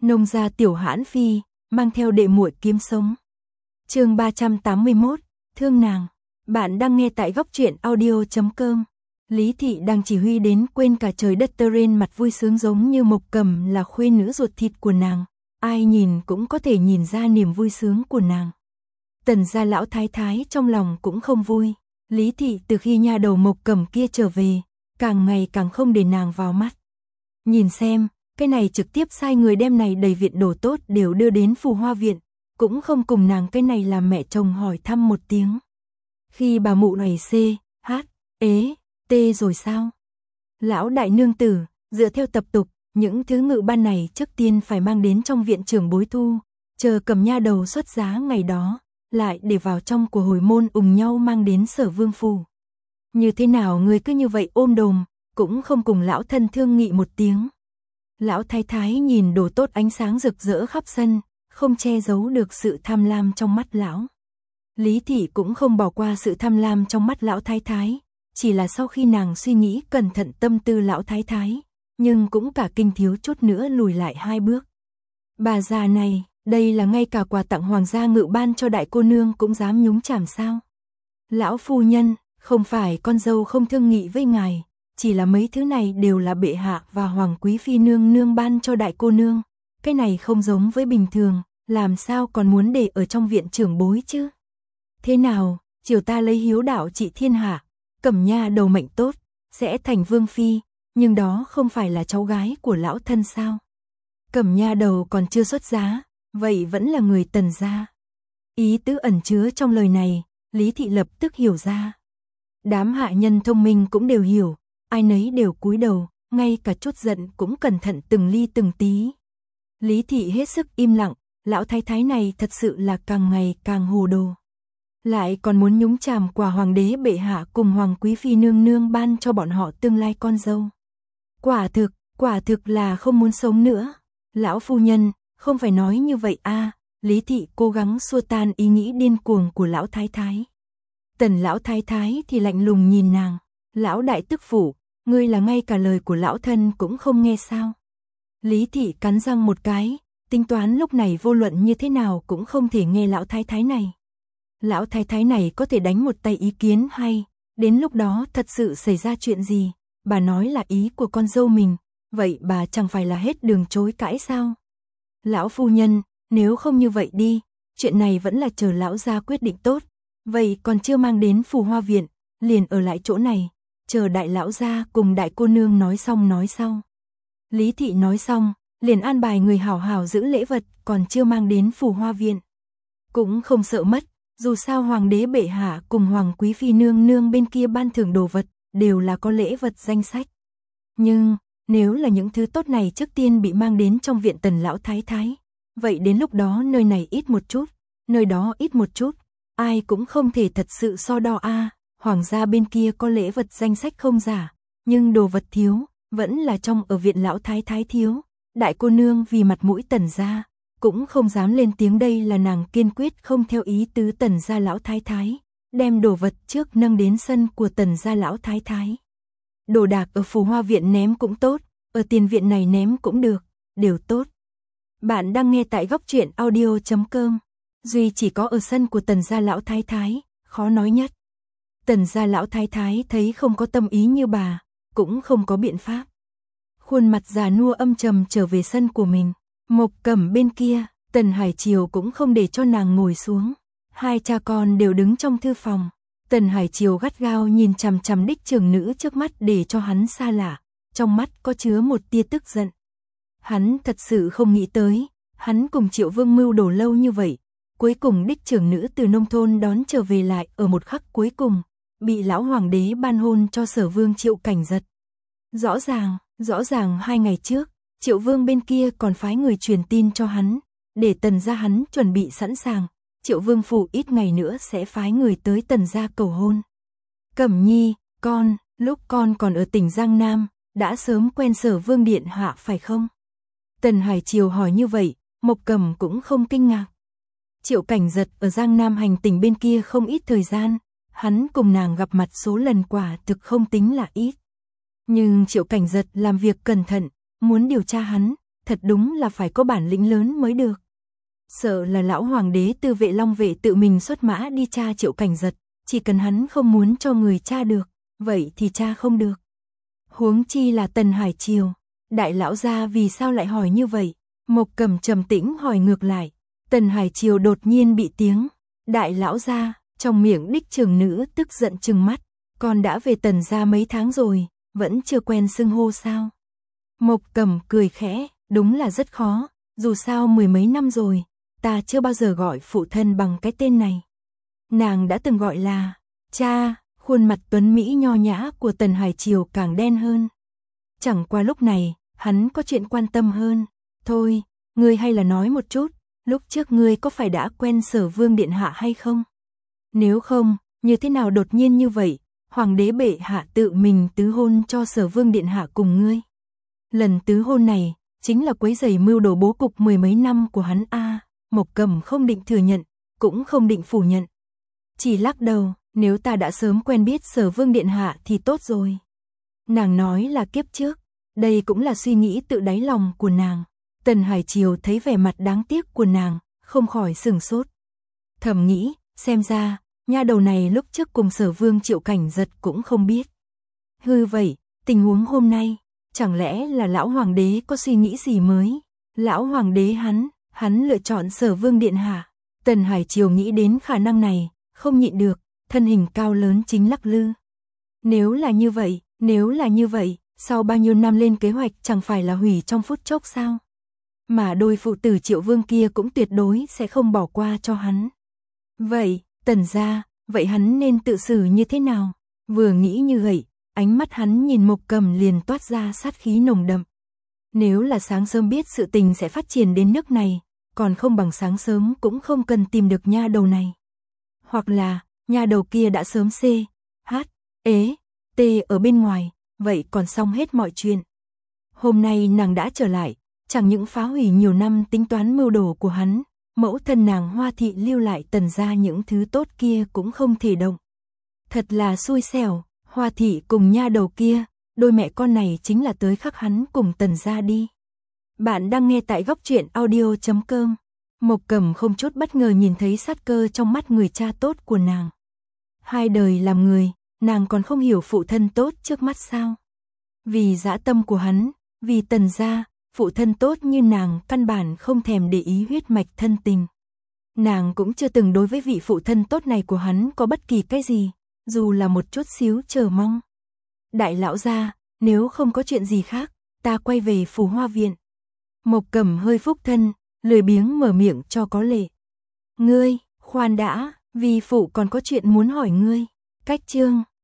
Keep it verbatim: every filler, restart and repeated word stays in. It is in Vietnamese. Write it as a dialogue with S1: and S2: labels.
S1: Nông gia tiểu hãn phi, mang theo đệ muội kiếm sống. Chương ba trăm tám mươi mốt, thương nàng. Bạn đang nghe tại góc truyện audio chấm com. Lý Thị đang chỉ huy đến quên cả trời đất, tơ rên mặt vui sướng giống như Mộc Cẩm là khuê nữ ruột thịt của nàng, ai nhìn cũng có thể nhìn ra niềm vui sướng của nàng. Tần gia lão thái thái trong lòng cũng không vui, Lý Thị từ khi nha đầu Mộc Cẩm kia trở về, càng ngày càng không để nàng vào mắt. Nhìn xem, cái này trực tiếp sai người đem này đầy viện đồ tốt đều đưa đến Phù Hoa viện, cũng không cùng nàng cái này làm mẹ chồng hỏi thăm một tiếng. Khi bà mụ này c, h, ế, t rồi sao? Lão đại nương tử, dựa theo tập tục, những thứ ngự ban này trước tiên phải mang đến trong viện trưởng bối thu, chờ cầm nha đầu xuất giá ngày đó, lại để vào trong của hồi môn ùng nhau mang đến Sở Vương phủ. Như thế nào người cứ như vậy ôm đồm, cũng không cùng lão thân thương nghị một tiếng. Lão thái thái nhìn đồ tốt ánh sáng rực rỡ khắp sân, không che giấu được sự tham lam trong mắt lão. Lý Thị cũng không bỏ qua sự tham lam trong mắt lão thái thái, chỉ là sau khi nàng suy nghĩ cẩn thận tâm tư lão thái thái, nhưng cũng cả kinh thiếu chút nữa lùi lại hai bước. Bà già này, đây là ngay cả quà tặng hoàng gia ngự ban cho đại cô nương cũng dám nhúng chàm sao? Lão phu nhân, không phải con dâu không thương nghị với ngài, chỉ là mấy thứ này đều là bệ hạ và hoàng quý phi nương nương ban cho đại cô nương, cái này không giống với bình thường, làm sao còn muốn để ở trong viện trưởng bối chứ? Thế nào, chiều ta lấy hiếu đạo trị thiên hạ, Cẩm nha đầu mệnh tốt, sẽ thành vương phi, nhưng đó không phải là cháu gái của lão thân sao? Cẩm nha đầu còn chưa xuất giá, vậy vẫn là người Tần gia. Ý tứ ẩn chứa trong lời này, Lý Thị lập tức hiểu ra. Đám hạ nhân thông minh cũng đều hiểu, ai nấy đều cúi đầu, ngay cả chút giận cũng cẩn thận từng ly từng tí. Lý Thị hết sức im lặng, lão thái thái này thật sự là càng ngày càng hồ đồ. Lại còn muốn nhúng chàm quà hoàng đế bệ hạ cùng hoàng quý phi nương nương ban cho bọn họ tương lai con dâu. Quả thực, quả thực là không muốn sống nữa. Lão phu nhân, không phải nói như vậy a. Lý Thị cố gắng xua tan ý nghĩ điên cuồng của lão thái thái. Tần lão thái thái thì lạnh lùng nhìn nàng. Lão đại tức phụ, ngươi là ngay cả lời của lão thân cũng không nghe sao? Lý Thị cắn răng một cái, tính toán lúc này vô luận như thế nào cũng không thể nghe lão thái thái này. Lão thái thái này có thể đánh một tay ý kiến hay, đến lúc đó thật sự xảy ra chuyện gì, bà nói là ý của con dâu mình, vậy bà chẳng phải là hết đường chối cãi sao? Lão phu nhân, nếu không như vậy đi, chuyện này vẫn là chờ lão gia quyết định tốt, vậy còn chưa mang đến Phù Hoa viện, liền ở lại chỗ này, chờ đại lão gia cùng đại cô nương nói xong nói sau. Lý Thị nói xong, liền an bài người hảo hảo giữ lễ vật còn chưa mang đến Phù Hoa viện. Cũng không sợ mất, dù sao hoàng đế bệ hạ cùng hoàng quý phi nương nương bên kia ban thưởng đồ vật, đều là có lễ vật danh sách. Nhưng, nếu là những thứ tốt này trước tiên bị mang đến trong viện Tần lão thái thái, vậy đến lúc đó nơi này ít một chút, nơi đó ít một chút, ai cũng không thể thật sự so đo a. À, hoàng gia bên kia có lễ vật danh sách không giả, nhưng đồ vật thiếu, vẫn là trong ở viện lão thái thái thiếu. Đại cô nương vì mặt mũi Tần gia, cũng không dám lên tiếng, đây là nàng kiên quyết không theo ý tứ Tần gia lão thái thái, đem đồ vật trước nâng đến sân của Tần gia lão thái thái. Đồ đạc ở Phù Hoa viện ném cũng tốt, ở tiền viện này ném cũng được, đều tốt. Bạn đang nghe tại góc truyện audio chấm com. Duy chỉ có ở sân của Tần gia lão thái thái, khó nói nhất. Tần gia lão thái thái thấy không có tâm ý như bà, cũng không có biện pháp. Khuôn mặt già nua âm trầm trở về sân của mình. Mộc Cẩm bên kia, Tần Hải Triều cũng không để cho nàng ngồi xuống. Hai cha con đều đứng trong thư phòng. Tần Hải Triều gắt gao nhìn chằm chằm đích trưởng nữ trước mắt để cho hắn xa lạ, trong mắt có chứa một tia tức giận. Hắn thật sự không nghĩ tới, hắn cùng Triệu Vương mưu đồ lâu như vậy, cuối cùng đích trưởng nữ từ nông thôn đón trở về lại ở một khắc cuối cùng, bị lão hoàng đế ban hôn cho Sở Vương Triệu Cảnh Giật. Rõ ràng, rõ ràng hai ngày trước, Triệu Vương bên kia còn phái người truyền tin cho hắn, để Tần gia hắn chuẩn bị sẵn sàng, Triệu Vương phủ ít ngày nữa sẽ phái người tới Tần gia cầu hôn. Cẩm Nhi, con, lúc con còn ở tỉnh Giang Nam, đã sớm quen Sở Vương điện hạ phải không? Tần Hải Triều hỏi như vậy, Mộc Cẩm cũng không kinh ngạc. Triệu Cảnh Giật ở Giang Nam hành tỉnh bên kia không ít thời gian, hắn cùng nàng gặp mặt số lần quả thực không tính là ít. Nhưng Triệu Cảnh Giật làm việc cẩn thận, muốn điều tra hắn, thật đúng là phải có bản lĩnh lớn mới được. Sợ là lão hoàng đế Tư Vệ Long Vệ tự mình xuất mã đi tra Triệu Cảnh Giật, chỉ cần hắn không muốn cho người tra được, vậy thì tra không được. Huống chi là Tần Hải Triều, đại lão gia vì sao lại hỏi như vậy? Mộc Cẩm trầm tĩnh hỏi ngược lại. Tần Hải Triều đột nhiên bị tiếng đại lão gia trong miệng đích trưởng nữ tức giận trừng mắt, con đã về Tần gia mấy tháng rồi, vẫn chưa quen xưng hô sao? Mộc Cẩm cười khẽ, đúng là rất khó, dù sao mười mấy năm rồi, ta chưa bao giờ gọi phụ thân bằng cái tên này. Nàng đã từng gọi là cha. Khuôn mặt tuấn mỹ nho nhã của Tần Hải Triều càng đen hơn. Chẳng qua lúc này, hắn có chuyện quan tâm hơn. Thôi, ngươi hay là nói một chút, lúc trước ngươi có phải đã quen Sở Vương điện hạ hay không? Nếu không, như thế nào đột nhiên như vậy, hoàng đế bệ hạ tự mình tứ hôn cho Sở Vương điện hạ cùng ngươi? Lần tứ hôn này, chính là quấy rầy mưu đồ bố cục mười mấy năm của hắn a. À, Mộc Cẩm không định thừa nhận, cũng không định phủ nhận. Chỉ lắc đầu, nếu ta đã sớm quen biết Sở Vương điện hạ thì tốt rồi. Nàng nói là kiếp trước, đây cũng là suy nghĩ tự đáy lòng của nàng. Tần Hải Triều thấy vẻ mặt đáng tiếc của nàng, không khỏi sửng sốt. Thầm nghĩ, xem ra, nha đầu này lúc trước cùng Sở Vương Triệu Cảnh Giật cũng không biết. Hư vậy, tình huống hôm nay, chẳng lẽ là lão hoàng đế có suy nghĩ gì mới? Lão hoàng đế hắn, hắn lựa chọn Sở Vương điện hạ. Tần Hải Triều nghĩ đến khả năng này, không nhịn được, thân hình cao lớn chính lắc lư. Nếu là như vậy, nếu là như vậy, sau bao nhiêu năm lên kế hoạch chẳng phải là hủy trong phút chốc sao? Mà đôi phụ tử Triệu Vương kia cũng tuyệt đối sẽ không bỏ qua cho hắn. Vậy, Tần gia, vậy hắn nên tự xử như thế nào? Vừa nghĩ như vậy, ánh mắt hắn nhìn Mộc Cẩm liền toát ra sát khí nồng đậm. Nếu là sáng sớm biết sự tình sẽ phát triển đến nước này, còn không bằng sáng sớm cũng không cần tìm được nha đầu này. Hoặc là, nha đầu kia đã sớm C, H, ế, T ở bên ngoài, vậy còn xong hết mọi chuyện. Hôm nay nàng đã trở lại, chẳng những phá hủy nhiều năm tính toán mưu đồ của hắn, mẫu thân nàng Hoa thị lưu lại Tần gia những thứ tốt kia cũng không thể động. Thật là xui xẻo, Hoa thị cùng nha đầu kia, đôi mẹ con này chính là tới khắc hắn cùng Tần gia đi. Bạn đang nghe tại góc truyện audio chấm com. Mộc Cẩm không chút bất ngờ nhìn thấy sát cơ trong mắt người cha tốt của nàng. Hai đời làm người, nàng còn không hiểu phụ thân tốt trước mắt sao? Vì dã tâm của hắn, vì Tần gia, phụ thân tốt như nàng căn bản không thèm để ý huyết mạch thân tình. Nàng cũng chưa từng đối với vị phụ thân tốt này của hắn có bất kỳ cái gì, dù là một chút xíu chờ mong. Đại lão gia, nếu không có chuyện gì khác, ta quay về Phù Hoa viện. Mộc Cẩm hơi phúc thân, lười biếng mở miệng cho có lệ. Ngươi, khoan đã, vì phụ còn có chuyện muốn hỏi ngươi. Cách chương